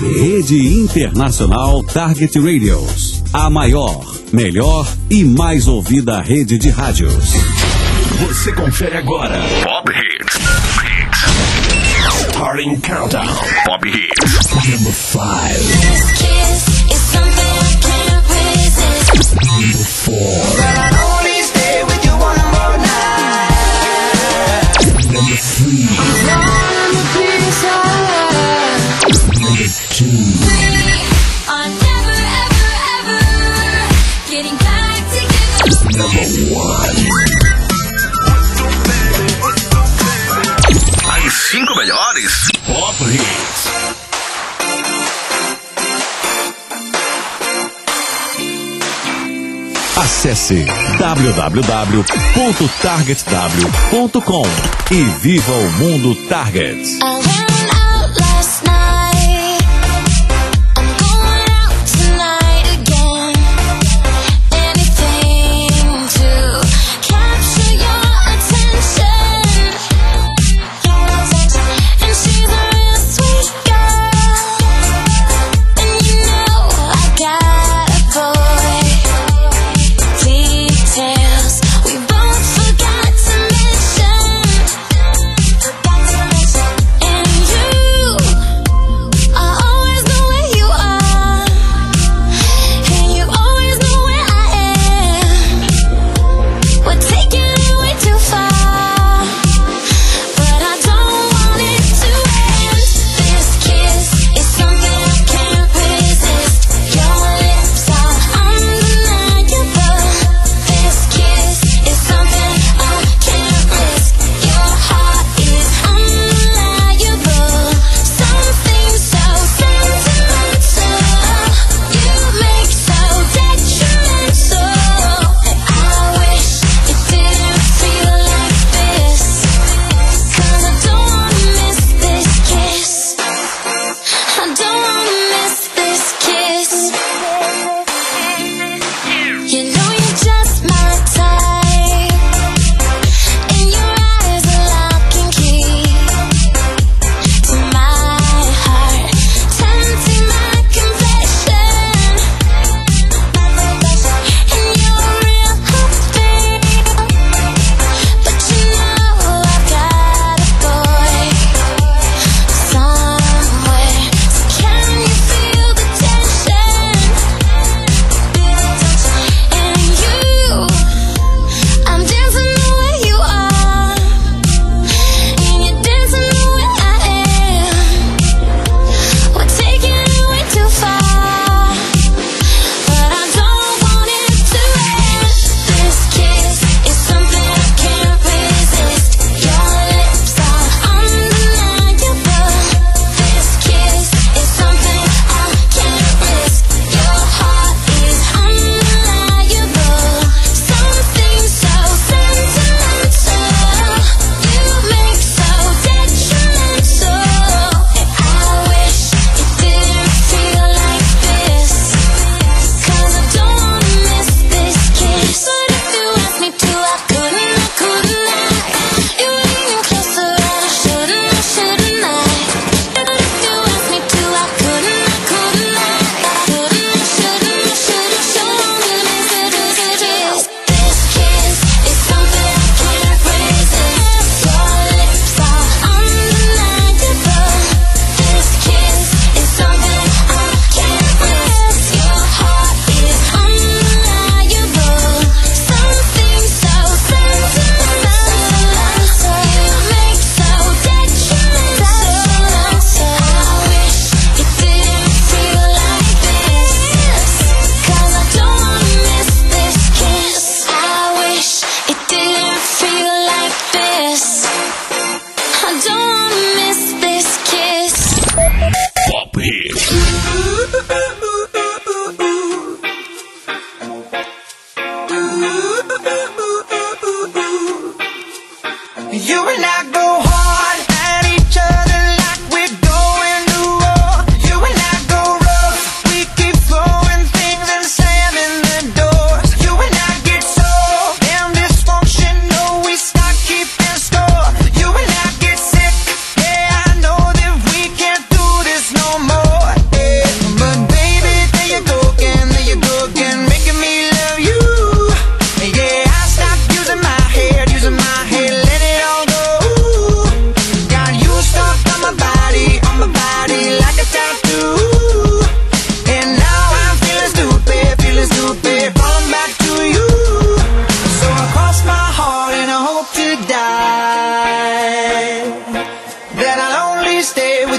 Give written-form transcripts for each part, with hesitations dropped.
Rede Internacional Target Radios. A maior, melhor e mais ouvida rede de rádios. Você confere agora. Pop Hits. Starting Countdown. Pop Hits. Number 5. This kiss is something I can't resist. Number 4. I'll only stay with you one more night. Number 3. Run the peace Number 2. Are never, ever, ever getting back together. Number 1. As 5 melhores. Pop Hits. Acesse www.targetw.com e viva o mundo Target. I went out last night. I'm going out tonight again. Anything to capture your attention. And she's a real sweet girl. And you know I got a boy. Details we both forgot to mention. And you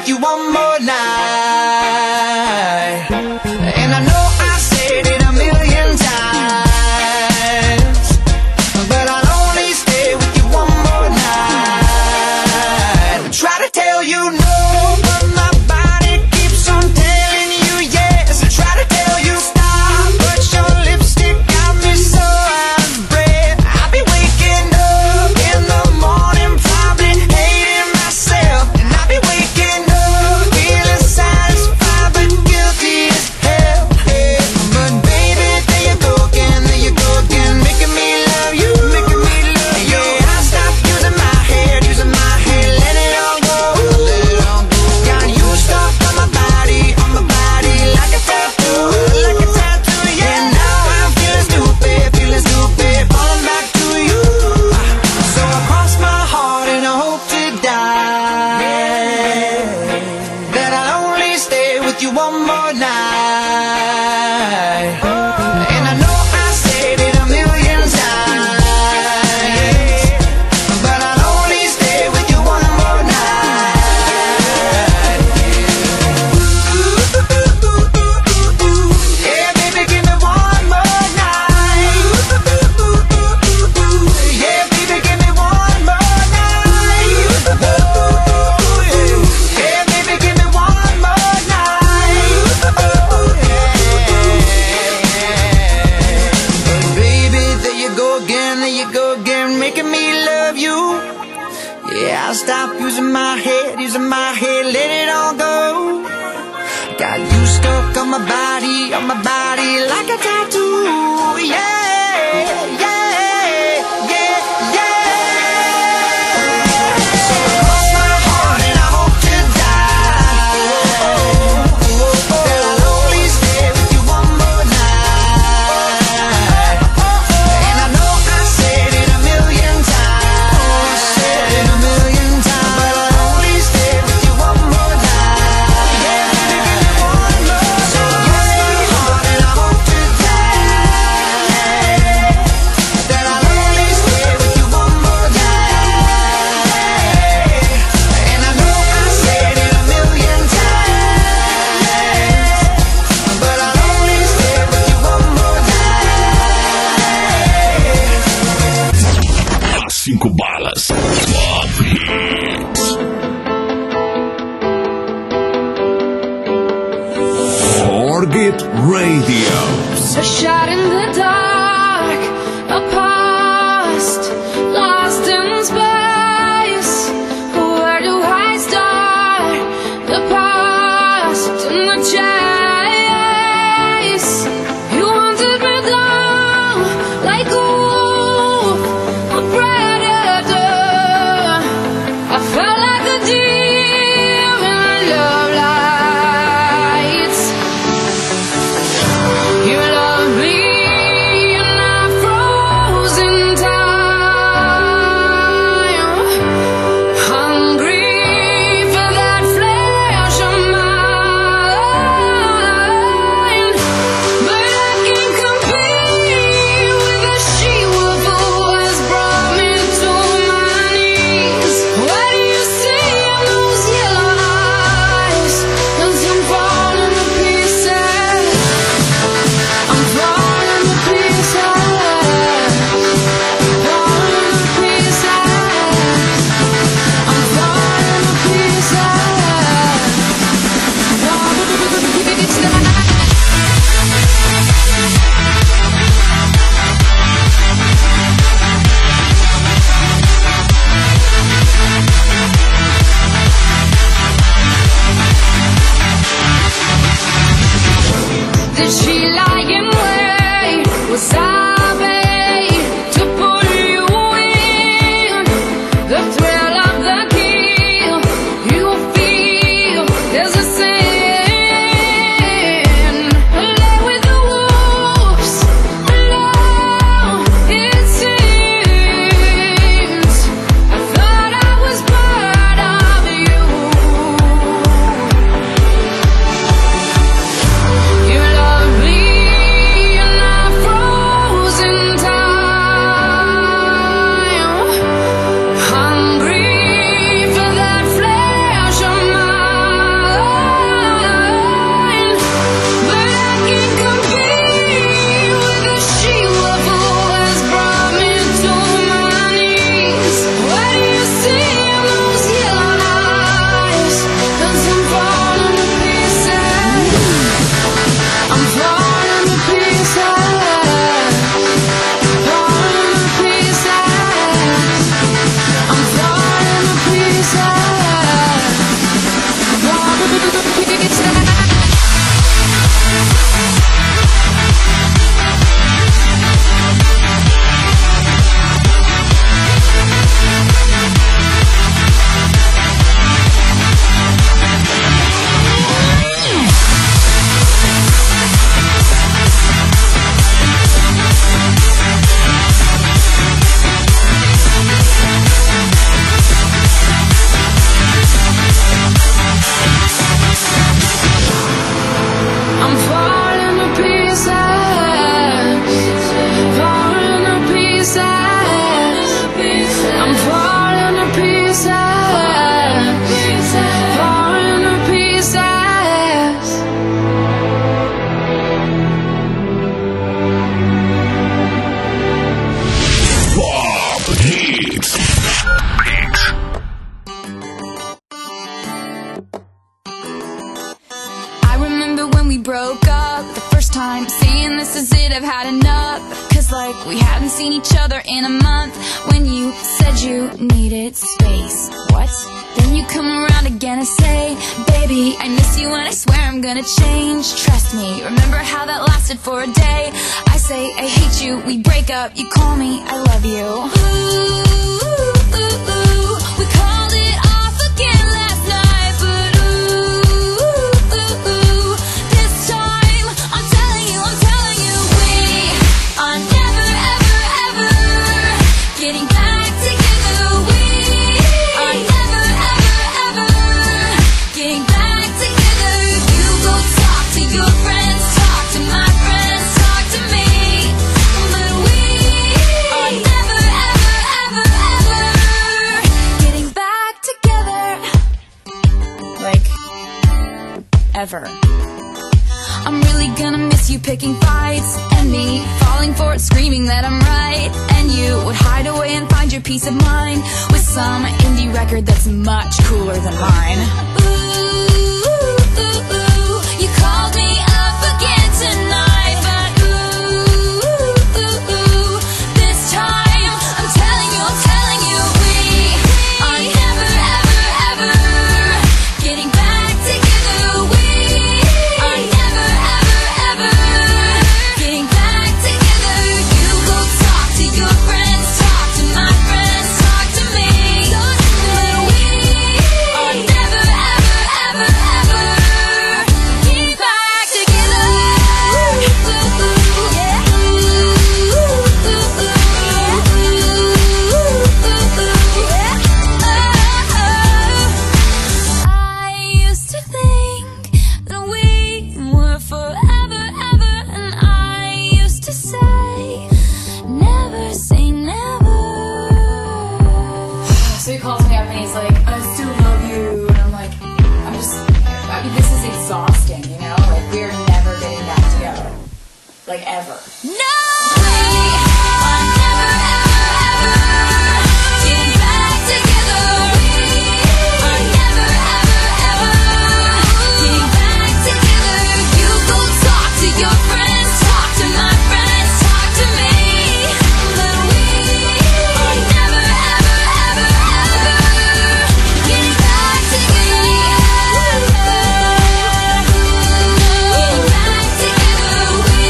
with you one more night. And I know I said it a million times, but I'll only stay with you one more night. I try to tell you no, but my body keeps on telling you yes. I try to tell you stop, but your lipstick got me so out of breath. I'll be waking up in the morning, probably hating myself. And I'll be waking up feeling satisfied but guilty as hell. Yeah. But baby, there you go again, making me love you, making me love you. Yeah, I stopped using my head, let it all go, let it all go. Got you stuck on my body, like a tattoo, Yeah, now I'm feeling stupid, falling back to you. So I cross my heart and I hope to die, that I'll only stay with you one more night. And I know I said it a million times, but I'll only stay with you one more night. Yeah, baby, give me one more night. Yeah, baby, give me one more night. Yeah, baby, give me one more night. But baby, there you go again, making me love you. Yeah, I'll stop using my head, let it all go. Got you stuck on my body, like a tattoo. Yeah, yeah, yeah, yeah. So cross my heart and I hope to die, that I'll only stay with you one more night. And I know I said it a million times, but I'll only stay with you one more night. Yeah, baby, give me one more night. So cross my heart and I hope to die, that I'll only stay with you one more night. And I know I said it a million times, but I'll only stay with you one more night. 5 balas. Top Hits. Forget Radio. A shot in the dark, a past lost in space. Where do I start? The past and the chase. You hunted me down like a wolf, a predator. I felt like a deer in love lights. You love me and I froze in time, hungry for that flesh of mine. But I can't compete with the she-wolf who has brought me to my knees. What do you see in those yellow eyes? 'Cause I'm falling to pieces. I'm falling to pieces, falling to pieces. I'm falling to pieces, falling to pieces. Did she lie in wait? Was I made to pull you in? The thrill of the kill, you feel there's a sin. Lay with the wolves, alone it seems. I thought I was part of you. You love me broke up the first time, saying this is it, I've had enough. Cause like we hadn't seen each other in a month. When you said you needed space, what? Then you come around again and say, baby, I miss you and I swear I'm gonna change. Trust me, remember how that lasted for a day? I say I hate you, we break up, you call me, I love you. Ooh, ooh, ooh, we called it off again last night, but ooh, this time I'm telling you, we are never, ever, ever getting back together. We are never, ever, ever getting back together. You go talk to your friends, talk to my friends, talk to me, but we are never, ever, ever, ever getting back together. Like, ever. I'm really gonna miss you picking fights, and me falling for it, screaming that I'm right. And you would hide away and find your peace of mind with some indie record that's much cooler than mine. Ooh, ooh, ooh, you called me up again tonight, but ooh, this time I'm telling you, we are never, ever, ever getting back together. We are never, ever, ever getting back together. You go talk to your friends, talk to my friends, talk to me, but we are never, ever, ever, ever getting back together. I used to think that we were forever, ever, and I used to say, never say never. So he calls me up and he's like, I still love you, and I'm like, I mean, this is exhausting, you know? Like, we're never getting back together. Like, ever. No! We are never, ever, ever getting back together. We are never, ever, ever getting back together. You go talk to your friends, talk to my friends, talk to me, but we are never, ever, ever, ever getting back together. Getting back together. We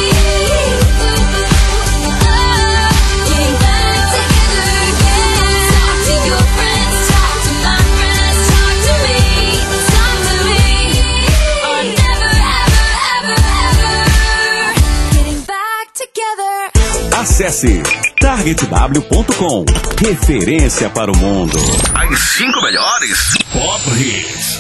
getting back together. Talk to your friends, talk to my friends, talk to me, are never, ever, ever, ever getting back together. Acesse targetw.com. Referência para o mundo. As 5 melhores. Pop Hits.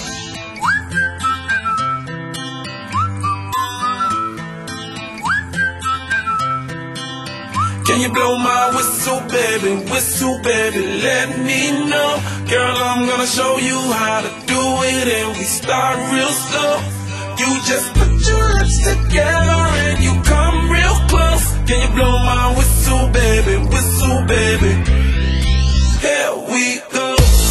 Can you blow my whistle, baby, let me know. Girl, I'm gonna show you how to do it, and we start real slow. You just put your lips together and you come real close. Can you blow my whistle, baby, here we go.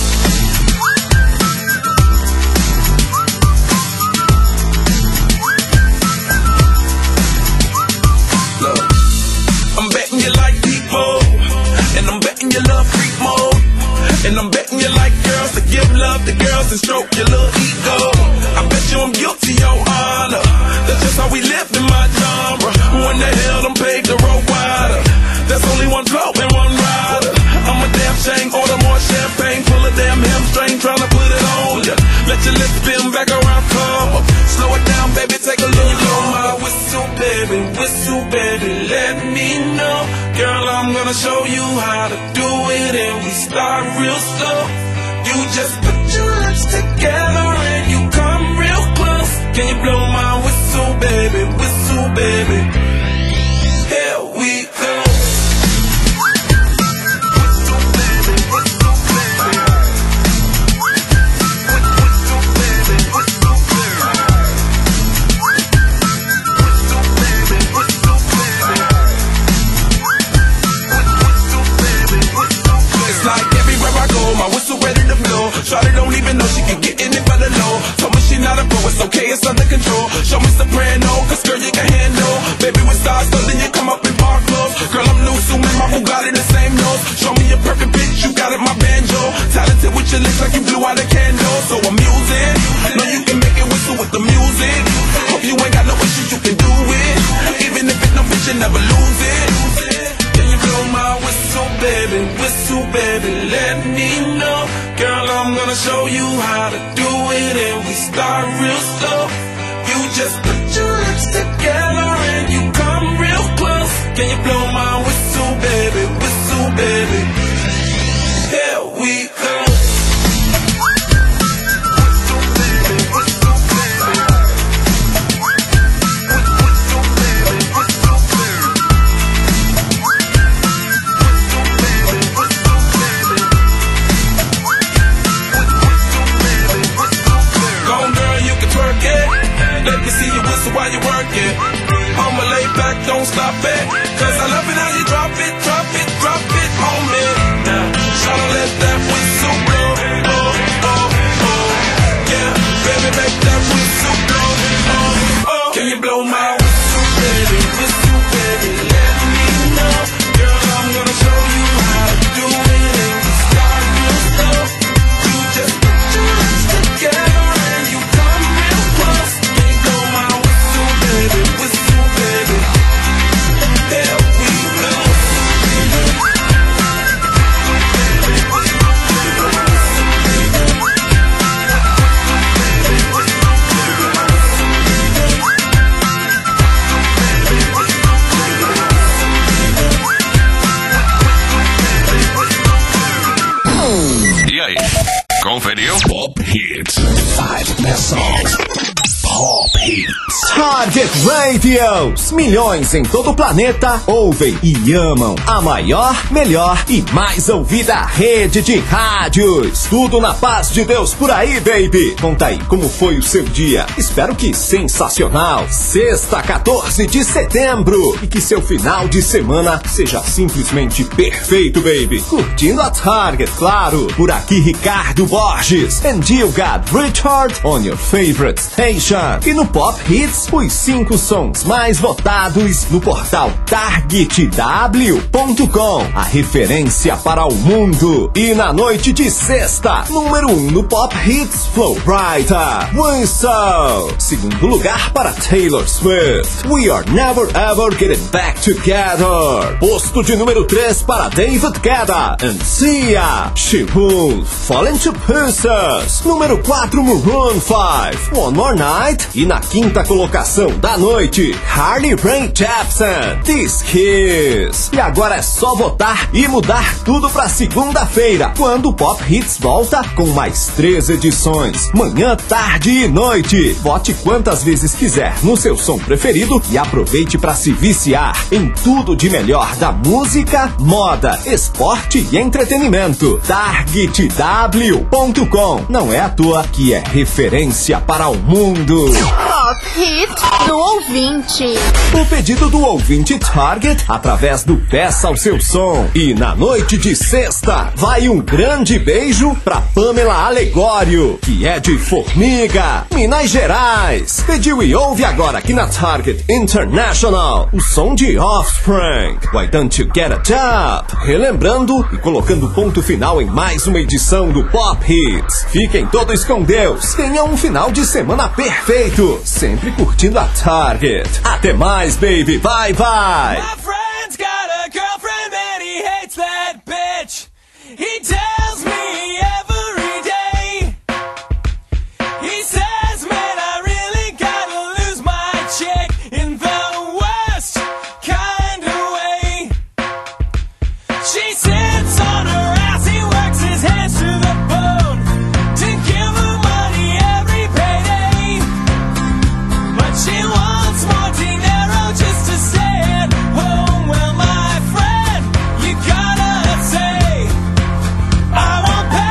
Look, I'm betting you like deep mode, and I'm betting you love freak mode, and I'm betting you like girls to give love to girls and stroke your little ego. I bet you I'm guilty, your honor. That's just how we lived in my genre. When the hell them paved the road wider? There's only one blow and one rider. I'm a damn shame, order more champagne, pull a damn hamstring, tryna put it on ya. Let your lips spin back around, come up. Slow it down, baby, take a look. Blow my whistle, baby, let me know. Girl, I'm gonna show you how to do it, and we start real slow. You just put your lips together and you come real close. Can you blow my whistle, baby, here we go. My whistle ready to blow. Shawty don't even know she can get in it by the low. Told me she not a pro, it's okay, it's under control. Show me soprano, cause girl, you can handle. Baby, with stars, so then you come up in park clothes. Girl, I'm new, so my Bugatti the same nose. Show me a perfect bitch, you got it, my banjo. Talented with your lips like you blew out a candle. So I'm using, know you can make it whistle with the music. Hope you ain't got no issues, you can do it. Even if it's no bitch, you never lose it. Can you blow my whistle, baby, let me know. Girl, I'm gonna show you how to do it, and we start real slow. You just put your lips together and you come real close. Can you blow my whistle, baby, here we go. Let me see you whistle while you work it. I'ma lay back, don't stop it. Cause I love it how you drop it on me. Now, tryna let that whistle blow. Oh, oh, oh. Yeah, baby, make that whistle blow. Oh, oh. Can you blow my whistle, baby? Let me know. Girl, I'm gonna show you how to do it. And we start real slow. You just put your lips together and you come real close. E aí, conferiu? Pop Hits. 5 best songs. Pop Hits. Target Radios. Milhões em todo o planeta ouvem e amam a maior, melhor e mais ouvida rede de rádios. Tudo na paz de Deus por aí, baby. Conta aí como foi o seu dia. Espero que sensacional. Sexta, 14 de setembro. E que seu final de semana seja simplesmente perfeito, baby. Curtindo a Target, claro. Por aqui, Ricardo Borges. And you got Richard on your favorite station. E no Pop Hits, os 5 sons mais votados no portal targetw.com, a referência para o mundo. E na noite de sexta, número 1 no Pop Hits, Flowrider, Whistle. Segundo lugar para Taylor Swift, We Are Never Ever Getting Back Together. Posto de número 3 para David Guetta and Sia, She Will Fall Into Pieces. Número 4, Maroon 5, One More Night. E na quinta colocação da noite, Carly Rae Jepsen, This Kiss. E agora é só votar e mudar tudo pra segunda-feira, quando o Pop Hits volta com mais 3 edições, manhã, tarde e noite. Vote quantas vezes quiser no seu som preferido e aproveite pra se viciar em tudo de melhor da música, moda, esporte e entretenimento. targetw.com. Não é à toa que é referência para o mundo. Pop Hit do ouvinte. O pedido do ouvinte Target através do Peça ao Seu Som. E na noite de sexta, vai um grande beijo pra Pamela Alegório, que é de Formiga, Minas Gerais. Pediu e ouve agora aqui na Target International o som de Offspring, Why Don't You Get a Job? Relembrando e colocando ponto final em mais uma edição do Pop Hits. Fiquem todos com Deus. Tenham um final de semana perfeito, sempre curtindo a Target. Até mais, baby. Bye, bye. My friend's got a girlfriend and he hates that bitch. He tells me every day. He says, man, I really gotta lose my chick in the worst kind of way. She sits on her ass, he works his hands to the bone to give her money every payday. But she wants more dinero just to stay at home. Well, my friend, you gotta say, I won't pay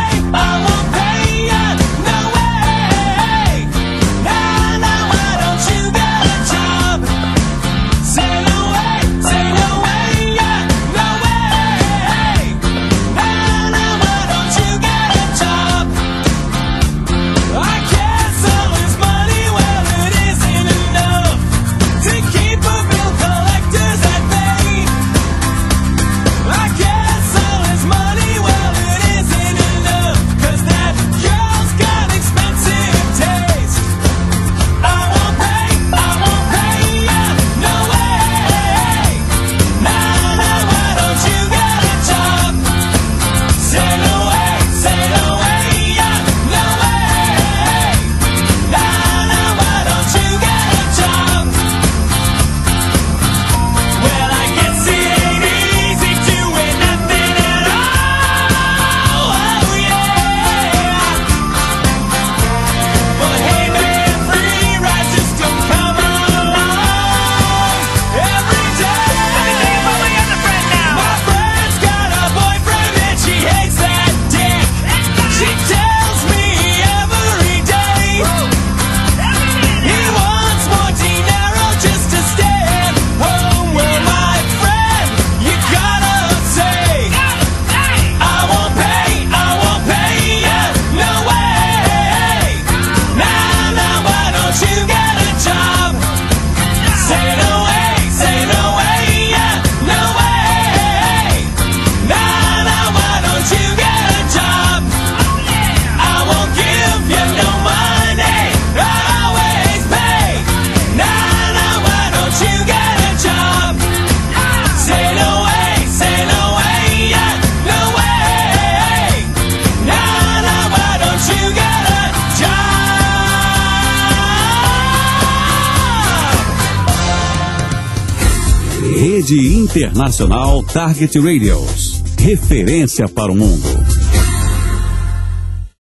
Rede Internacional Target Radios. Referência para o mundo.